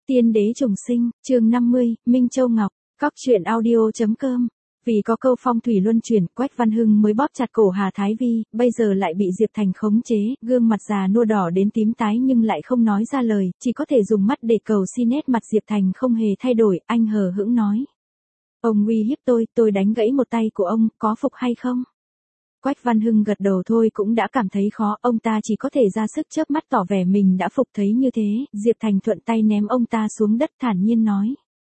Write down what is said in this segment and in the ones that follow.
Tiên đế trùng sinh, chương 50, Minh Châu Ngọc, Cóc truyện audio.com. Vì có câu phong thủy luân chuyển, Quách Văn Hưng mới bóp chặt cổ Hà Thái Vi, bây giờ lại bị Diệp Thành khống chế, gương mặt già nua đỏ đến tím tái nhưng lại không nói ra lời, chỉ có thể dùng mắt để cầu xin. Nét mặt Diệp Thành không hề thay đổi, anh hờ hững nói. Ông uy hiếp tôi đánh gãy một tay của ông, có phục hay không? Quách Văn Hưng gật đầu thôi cũng đã cảm thấy khó, ông ta chỉ có thể ra sức chớp mắt tỏ vẻ mình đã phục. Thấy như thế, Diệp Thành thuận tay ném ông ta xuống đất thản nhiên nói.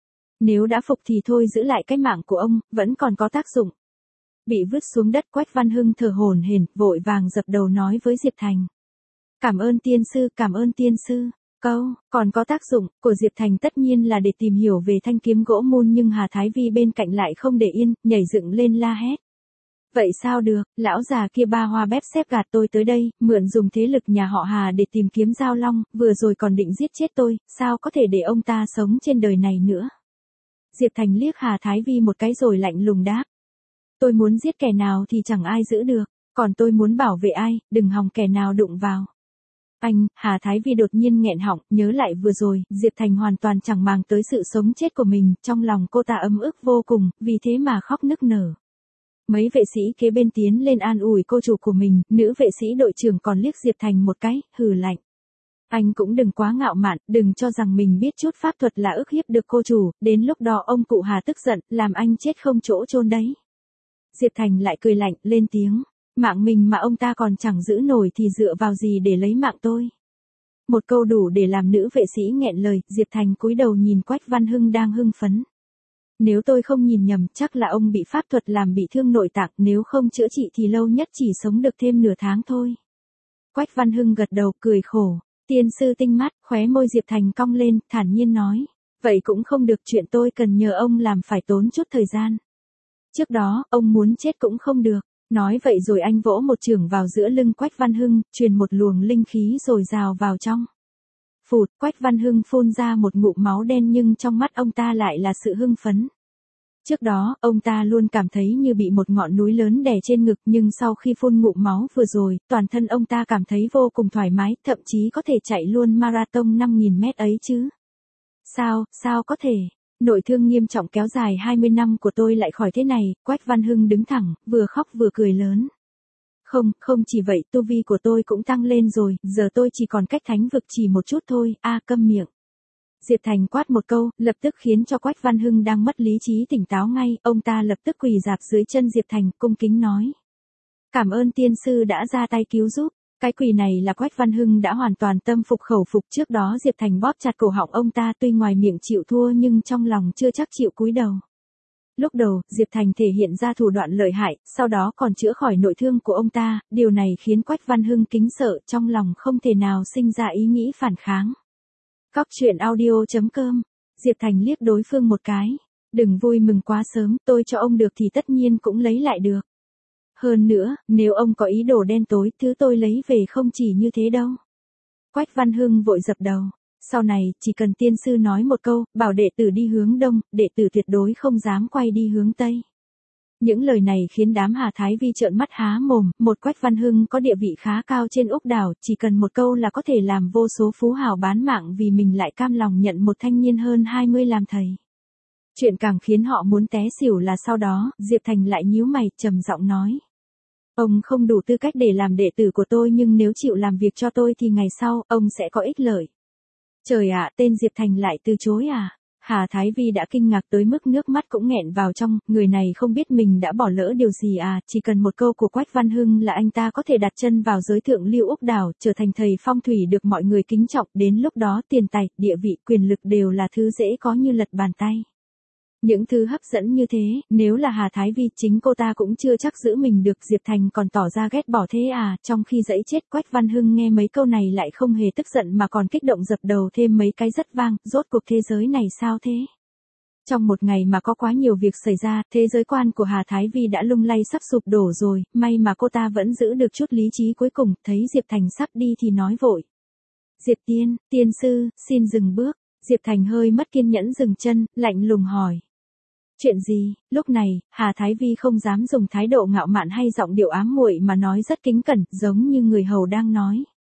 Nếu đã phục thì thôi, giữ lại cái mạng của ông, vẫn còn có tác dụng. Bị vứt xuống đất, Quách Văn Hưng thở hổn hển, vội vàng dập đầu nói với Diệp Thành. Cảm ơn tiên sư, cảm ơn tiên sư. Câu, còn có tác dụng, của Diệp Thành tất nhiên là để tìm hiểu về thanh kiếm gỗ mun, nhưng Hà Thái Vi bên cạnh lại không để yên, nhảy dựng lên la hét. Vậy sao được, lão già kia ba hoa bép xếp gạt tôi tới đây, mượn dùng thế lực nhà họ Hà để tìm kiếm Giao Long, vừa rồi còn định giết chết tôi, sao có thể để ông ta sống trên đời này nữa. Diệp Thành liếc Hà Thái Vi một cái rồi lạnh lùng đáp. Tôi muốn giết kẻ nào thì chẳng ai giữ được, còn tôi muốn bảo vệ ai, đừng hòng kẻ nào đụng vào. Anh, Hà Thái Vi đột nhiên nghẹn họng, nhớ lại vừa rồi, Diệp Thành hoàn toàn chẳng màng tới sự sống chết của mình, trong lòng cô ta ấm ức vô cùng, vì thế mà khóc nức nở. Mấy vệ sĩ kế bên tiến lên an ủi cô chủ của mình, nữ vệ sĩ đội trưởng còn liếc Diệp Thành một cái, hừ lạnh. Anh cũng đừng quá ngạo mạn, đừng cho rằng mình biết chút pháp thuật là ức hiếp được cô chủ, đến lúc đó ông cụ Hà tức giận, làm anh chết không chỗ chôn đấy. Diệp Thành lại cười lạnh, lên tiếng, mạng mình mà ông ta còn chẳng giữ nổi thì dựa vào gì để lấy mạng tôi. Một câu đủ để làm nữ vệ sĩ nghẹn lời, Diệp Thành cúi đầu nhìn Quách Văn Hưng đang hưng phấn. Nếu tôi không nhìn nhầm, chắc là ông bị pháp thuật làm bị thương nội tạng, nếu không chữa trị thì lâu nhất chỉ sống được thêm nửa tháng thôi. Quách Văn Hưng gật đầu, cười khổ. Tiên sư tinh mắt, khóe môi Diệp Thành cong lên, thản nhiên nói. Vậy cũng không được, chuyện tôi cần nhờ ông làm phải tốn chút thời gian. Trước đó, ông muốn chết cũng không được. Nói vậy rồi anh vỗ một chưởng vào giữa lưng Quách Văn Hưng, truyền một luồng linh khí rồi rào vào trong. Phụt, Quách Văn Hưng phun ra một ngụm máu đen nhưng trong mắt ông ta lại là sự hưng phấn. Trước đó, ông ta luôn cảm thấy như bị một ngọn núi lớn đè trên ngực, nhưng sau khi phun ngụm máu vừa rồi, toàn thân ông ta cảm thấy vô cùng thoải mái, thậm chí có thể chạy luôn marathon 5.000 mét ấy chứ. Sao có thể? Nội thương nghiêm trọng kéo dài 20 năm của tôi lại khỏi thế này. Quách Văn Hưng đứng thẳng, vừa khóc vừa cười lớn. Không chỉ vậy, tu vi của tôi cũng tăng lên rồi, giờ tôi chỉ còn cách thánh vực chỉ một chút thôi, câm miệng. Diệp Thành quát một câu, lập tức khiến cho Quách Văn Hưng đang mất lý trí tỉnh táo ngay, ông ta lập tức quỳ rạp dưới chân Diệp Thành, cung kính nói. Cảm ơn tiên sư đã ra tay cứu giúp. Cái quỳ này là Quách Văn Hưng đã hoàn toàn tâm phục khẩu phục. Trước đó Diệp Thành bóp chặt cổ họng ông ta, tuy ngoài miệng chịu thua nhưng trong lòng chưa chắc chịu cúi đầu. Lúc đầu, Diệp Thành thể hiện ra thủ đoạn lợi hại, sau đó còn chữa khỏi nội thương của ông ta, điều này khiến Quách Văn Hưng kính sợ, trong lòng không thể nào sinh ra ý nghĩ phản kháng. Cóc truyện audio.com. Diệp Thành liếc đối phương một cái. Đừng vui mừng quá sớm, tôi cho ông được thì tất nhiên cũng lấy lại được. Hơn nữa, nếu ông có ý đồ đen tối, thứ tôi lấy về không chỉ như thế đâu. Quách Văn Hưng vội dập đầu. Sau này, chỉ cần tiên sư nói một câu, bảo đệ tử đi hướng đông, đệ tử tuyệt đối không dám quay đi hướng tây. Những lời này khiến đám Hà Thái Vi trợn mắt há mồm, một Quách Văn Hưng có địa vị khá cao trên úc đảo, chỉ cần một câu là có thể làm vô số phú hào bán mạng vì mình lại cam lòng nhận một thanh niên hơn 20 làm thầy. Chuyện càng khiến họ muốn té xỉu là sau đó, Diệp Thành lại nhíu mày, trầm giọng nói. Ông không đủ tư cách để làm đệ tử của tôi, nhưng nếu chịu làm việc cho tôi thì ngày sau, ông sẽ có ích lợi. Trời ạ, tên Diệp Thành lại từ chối à? Hà Thái Vi đã kinh ngạc tới mức nước mắt cũng nghẹn vào trong, người này không biết mình đã bỏ lỡ điều gì à, chỉ cần một câu của Quách Văn Hưng là anh ta có thể đặt chân vào giới thượng lưu úc đảo, trở thành thầy phong thủy được mọi người kính trọng, đến lúc đó tiền tài, địa vị, quyền lực đều là thứ dễ có như lật bàn tay. Những thứ hấp dẫn như thế, nếu là Hà Thái Vi chính cô ta cũng chưa chắc giữ mình được. Diệp Thành còn tỏ ra ghét bỏ thế à, trong khi dẫy chết. Quách Văn Hưng nghe mấy câu này lại không hề tức giận mà còn kích động dập đầu thêm mấy cái rất vang, rốt cuộc thế giới này sao thế? Trong một ngày mà có quá nhiều việc xảy ra, thế giới quan của Hà Thái Vi đã lung lay sắp sụp đổ rồi, may mà cô ta vẫn giữ được chút lý trí cuối cùng, thấy Diệp Thành sắp đi thì nói vội. Diệp tiên sư, xin dừng bước. Diệp Thành hơi mất kiên nhẫn dừng chân, lạnh lùng hỏi. Chuyện gì? Lúc này, Hà Thái Vi không dám dùng thái độ ngạo mạn hay giọng điệu ám muội mà nói rất kính cẩn, giống như người hầu đang nói.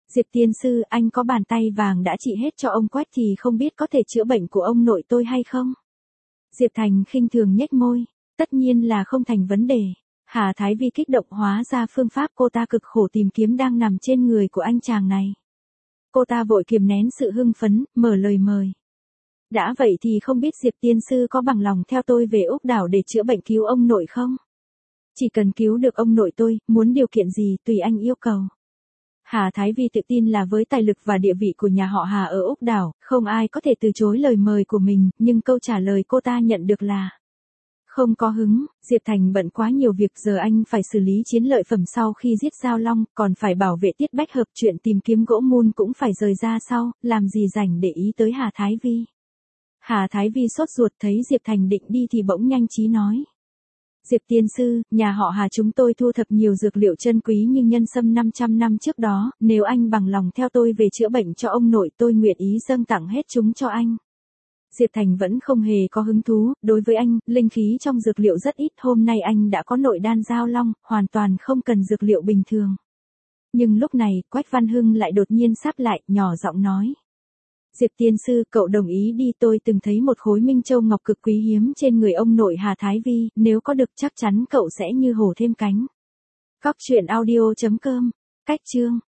Diệp tiên sư, anh có bàn tay vàng đã trị hết cho ông Quách thì không biết có thể chữa bệnh của ông nội tôi hay không? Diệp Thành khinh thường nhếch môi, tất nhiên là không thành vấn đề. Hà Thái Vi kích động, hóa ra phương pháp cô ta cực khổ tìm kiếm đang nằm trên người của anh chàng này. Cô ta vội kiềm nén sự hưng phấn, mở lời mời. Đã vậy thì không biết Diệp tiên sư có bằng lòng theo tôi về Úc đảo để chữa bệnh cứu ông nội không? Chỉ cần cứu được ông nội tôi, muốn điều kiện gì tùy anh yêu cầu. Hà Thái Vi tự tin là với tài lực và địa vị của nhà họ Hà ở Úc đảo, không ai có thể từ chối lời mời của mình, nhưng câu trả lời cô ta nhận được là không có hứng. Diệp Thành bận quá nhiều việc, giờ anh phải xử lý chiến lợi phẩm sau khi giết Giao Long, còn phải bảo vệ Tiết Bách Hợp, chuyện tìm kiếm gỗ mun cũng phải rời ra sau, làm gì rảnh để ý tới Hà Thái Vi. Hà Thái Vi sốt ruột, thấy Diệp Thành định đi thì bỗng nhanh trí nói. Diệp tiên sư, nhà họ Hà chúng tôi thu thập nhiều dược liệu chân quý như nhân sâm 500 năm trước đó, nếu anh bằng lòng theo tôi về chữa bệnh cho ông nội tôi nguyện ý dâng tặng hết chúng cho anh. Diệp Thành vẫn không hề có hứng thú, đối với anh, linh khí trong dược liệu rất ít, hôm nay anh đã có nội đan Giao Long, hoàn toàn không cần dược liệu bình thường. Nhưng lúc này, Quách Văn Hưng lại đột nhiên sáp lại, nhỏ giọng nói. Diệp tiên sư, cậu đồng ý đi, tôi từng thấy một khối Minh Châu Ngọc cực quý hiếm trên người ông nội Hà Thái Vi, nếu có được chắc chắn cậu sẽ như hổ thêm cánh. Cóc truyện audio.com. Cách chương